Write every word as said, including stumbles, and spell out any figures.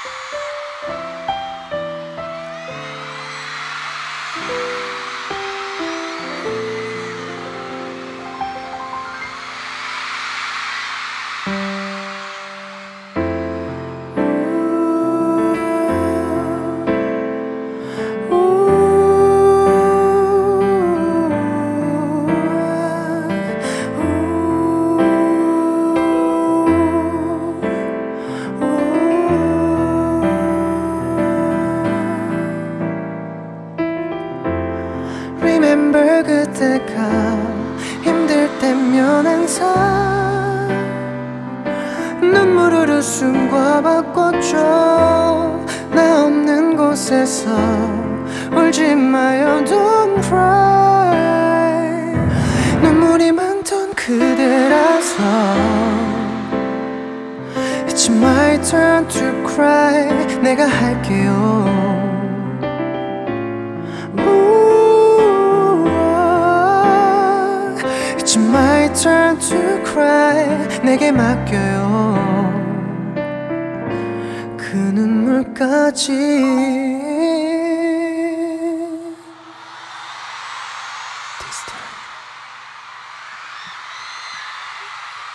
Remember 그때가 힘들 때면 항상 눈물을 웃음과 바꿔줘. 나 없는 곳에서 울지 마요 don't cry. 눈물이 많던 그대라서 It's my turn to cry. 내가 할게요. It's my turn to cry. 내게 맡겨요 그 눈물까지.